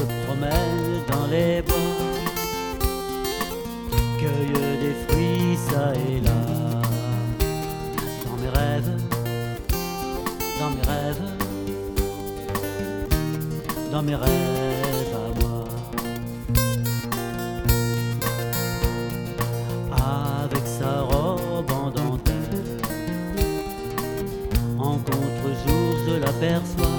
se promène dans les bois, cueille des fruits ça et là. Dans mes rêves, dans mes rêves, dans mes rêves à moi. Avec sa robe en dentelle, en contre-jour je l'aperçois,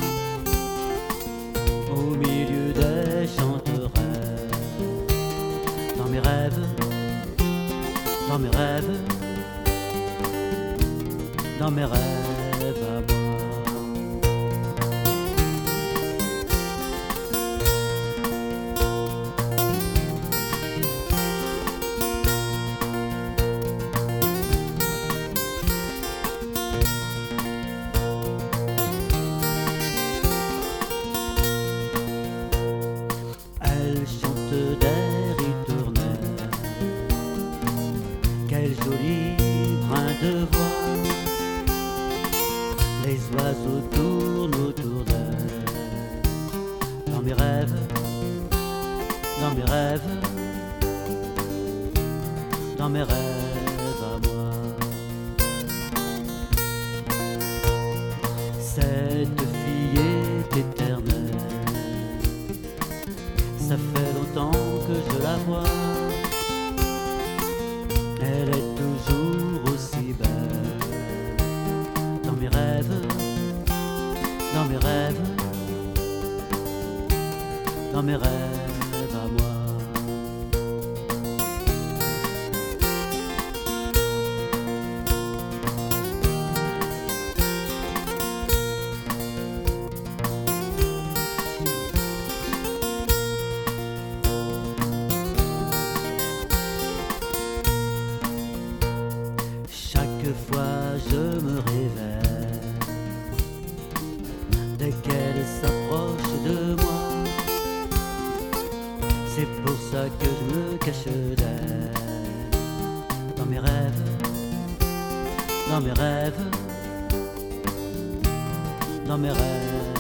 au milieu des chanterelles. Dans mes rêves, dans mes rêves, dans mes rêves à moi. Elle chante des ritournelles, quel joli brin de voix. Les oiseaux tournent autour d'elle. Dans mes rêves, dans mes rêves, dans mes rêves à moi. Cette fille est éternelle, ça fait longtemps que je la vois. Elle est toujours aussi belle. Dans mes rêves, dans mes rêves, dans mes rêves à moi. Chaque fois je me réveille, dès qu'elle s'approche de moi, c'est pour ça que je me cache d'elle. Dans mes rêves, dans mes rêves, dans mes rêves.